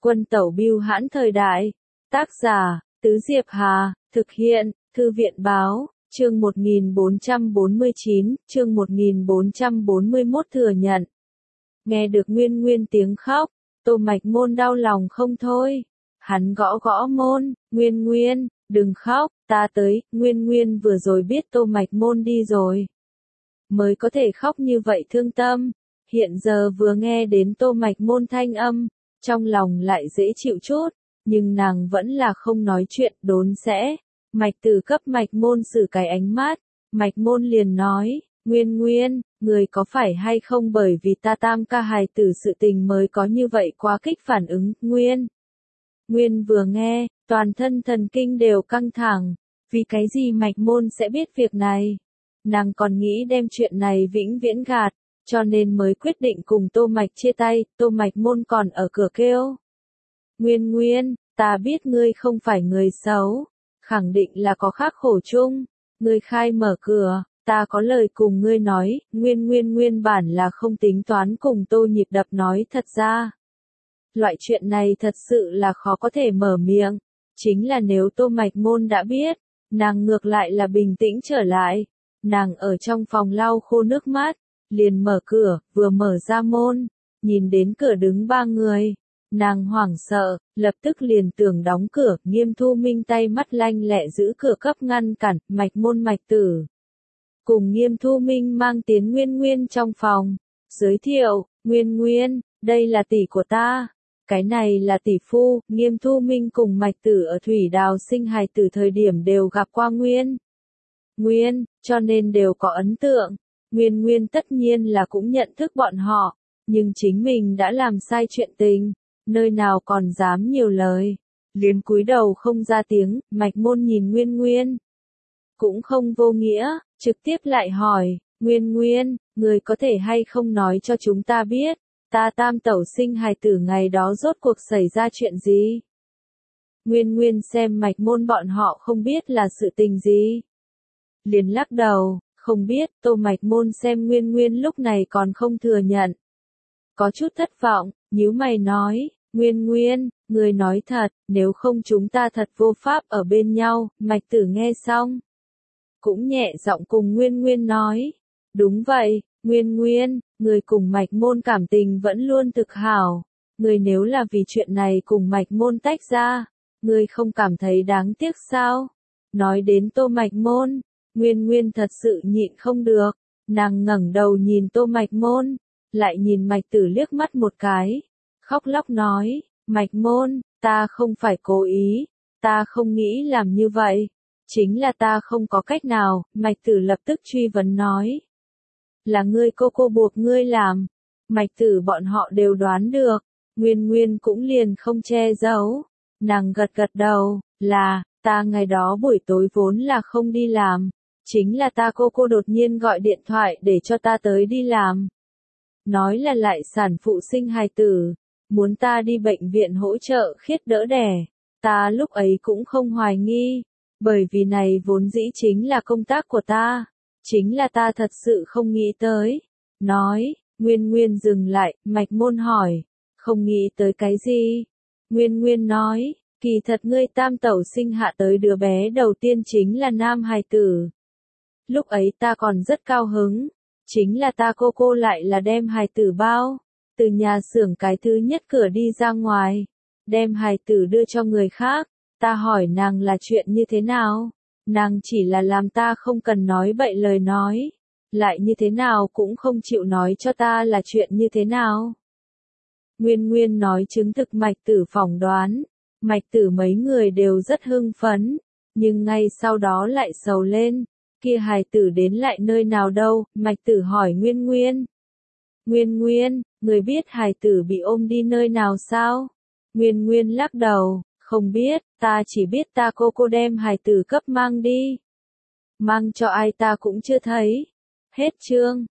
Quân tẩu bưu hãn thời đại. Tác giả, Tứ Diệp Hà, thực hiện, Thư viện báo, chương 1449, chương 1441 thừa nhận. Nghe được Nguyên Nguyên tiếng khóc, Tô Mạch Môn đau lòng không thôi. Hắn gõ gõ môn, Nguyên Nguyên, đừng khóc, ta tới. Nguyên Nguyên vừa rồi biết Tô Mạch Môn đi rồi, mới có thể khóc như vậy thương tâm. Hiện giờ vừa nghe đến Tô Mạch Môn thanh âm, trong lòng lại dễ chịu chút, nhưng nàng vẫn là không nói chuyện, đốn sẽ. Mạch Tử cấp Mạch Môn xử cái ánh mắt, Mạch Môn liền nói, Nguyên Nguyên, người có phải hay không bởi vì ta tam ca hài tử sự tình mới có như vậy quá kích phản ứng. Nguyên vừa nghe, toàn thân thần kinh đều căng thẳng, vì cái gì Mạch Môn sẽ biết việc này? Nàng còn nghĩ đem chuyện này vĩnh viễn gạt, cho nên mới quyết định cùng Tô Mạch chia tay. Tô Mạch Môn còn ở cửa kêu, Nguyên Nguyên, ta biết ngươi không phải người xấu, khẳng định là có khác khổ chung, ngươi khai mở cửa, ta có lời cùng ngươi nói. Nguyên Nguyên nguyên bản là không tính toán cùng Tô Nhịp Đập nói thật ra. Loại chuyện này thật sự là khó có thể mở miệng, chính là nếu Tô Mạch Môn đã biết, nàng ngược lại là bình tĩnh trở lại. Nàng ở trong phòng lau khô nước mắt, liền mở cửa, vừa mở ra môn, nhìn đến cửa đứng ba người. Nàng hoảng sợ, lập tức liền tưởng đóng cửa. Nghiêm Thu Minh tay mắt lanh lẹ giữ cửa cấp ngăn cản. Mạch Môn Mạch Tử cùng Nghiêm Thu Minh mang tiến Nguyên Nguyên trong phòng, giới thiệu, Nguyên Nguyên, đây là tỷ của ta, cái này là tỷ phu. Nghiêm Thu Minh cùng Mạch Tử ở Thủy Đào sinh hài tử thời điểm đều gặp qua Nguyên, cho nên đều có ấn tượng. Nguyên tất nhiên là cũng nhận thức bọn họ, nhưng chính mình đã làm sai chuyện tình, nơi nào còn dám nhiều lời, liền cúi đầu không ra tiếng. Mạch Môn nhìn Nguyên, cũng không vô nghĩa, trực tiếp lại hỏi, Nguyên, người có thể hay không nói cho chúng ta biết, ta tam tẩu sinh hài tử ngày đó rốt cuộc xảy ra chuyện gì? Nguyên xem Mạch Môn bọn họ không biết là sự tình gì, liền lắc đầu, không biết. Tô Mạch Môn xem Nguyên lúc này còn không thừa nhận, có chút thất vọng, nhíu mày nói, Nguyên, người nói thật, nếu không chúng ta thật vô pháp ở bên nhau. Mạch Tử nghe xong, cũng nhẹ giọng cùng Nguyên nói, đúng vậy, Nguyên, người cùng Mạch Môn cảm tình vẫn luôn thực hảo, người nếu là vì chuyện này cùng Mạch Môn tách ra, người không cảm thấy đáng tiếc sao? Nói đến Tô Mạch Môn, Nguyên thật sự nhịn không được, nàng ngẩng đầu nhìn Tô Mạch Môn, lại nhìn Mạch Tử liếc mắt một cái, khóc lóc nói, Mạch Môn, ta không phải cố ý, ta không nghĩ làm như vậy, chính là ta không có cách nào. Mạch Tử lập tức truy vấn nói, là ngươi cô buộc ngươi làm. Mạch Tử bọn họ đều đoán được, Nguyên cũng liền không che giấu, nàng gật đầu, là, ta ngày đó buổi tối vốn là không đi làm, chính là ta cô đột nhiên gọi điện thoại để cho ta tới đi làm. Nói là lại sản phụ sinh hài tử, muốn ta đi bệnh viện hỗ trợ khiết đỡ đẻ, ta lúc ấy cũng không hoài nghi, bởi vì này vốn dĩ chính là công tác của ta, chính là ta thật sự không nghĩ tới. Nói, Nguyên dừng lại. Mạch Môn hỏi, không nghĩ tới cái gì? Nguyên nói, kỳ thật ngươi tam tẩu sinh hạ tới đứa bé đầu tiên chính là nam hài tử. Lúc ấy ta còn rất cao hứng, chính là ta cô lại là đem hài tử bao, từ nhà xưởng cái thứ nhất cửa đi ra ngoài, đem hài tử đưa cho người khác. Ta hỏi nàng là chuyện như thế nào, nàng chỉ là làm ta không cần nói bậy lời nói, lại như thế nào cũng không chịu nói cho ta là chuyện như thế nào. Nguyên nói chứng thực Mạch Tử phỏng đoán, Mạch Tử mấy người đều rất hưng phấn, nhưng ngay sau đó lại sầu lên, kia hài tử đến lại nơi nào đâu? Mạch Tử hỏi Nguyên, người biết hài tử bị ôm đi nơi nào sao? Nguyên lắc đầu, không biết, ta chỉ biết ta cô đem hài tử cấp mang đi. Mang cho ai ta cũng chưa thấy. Hết chương.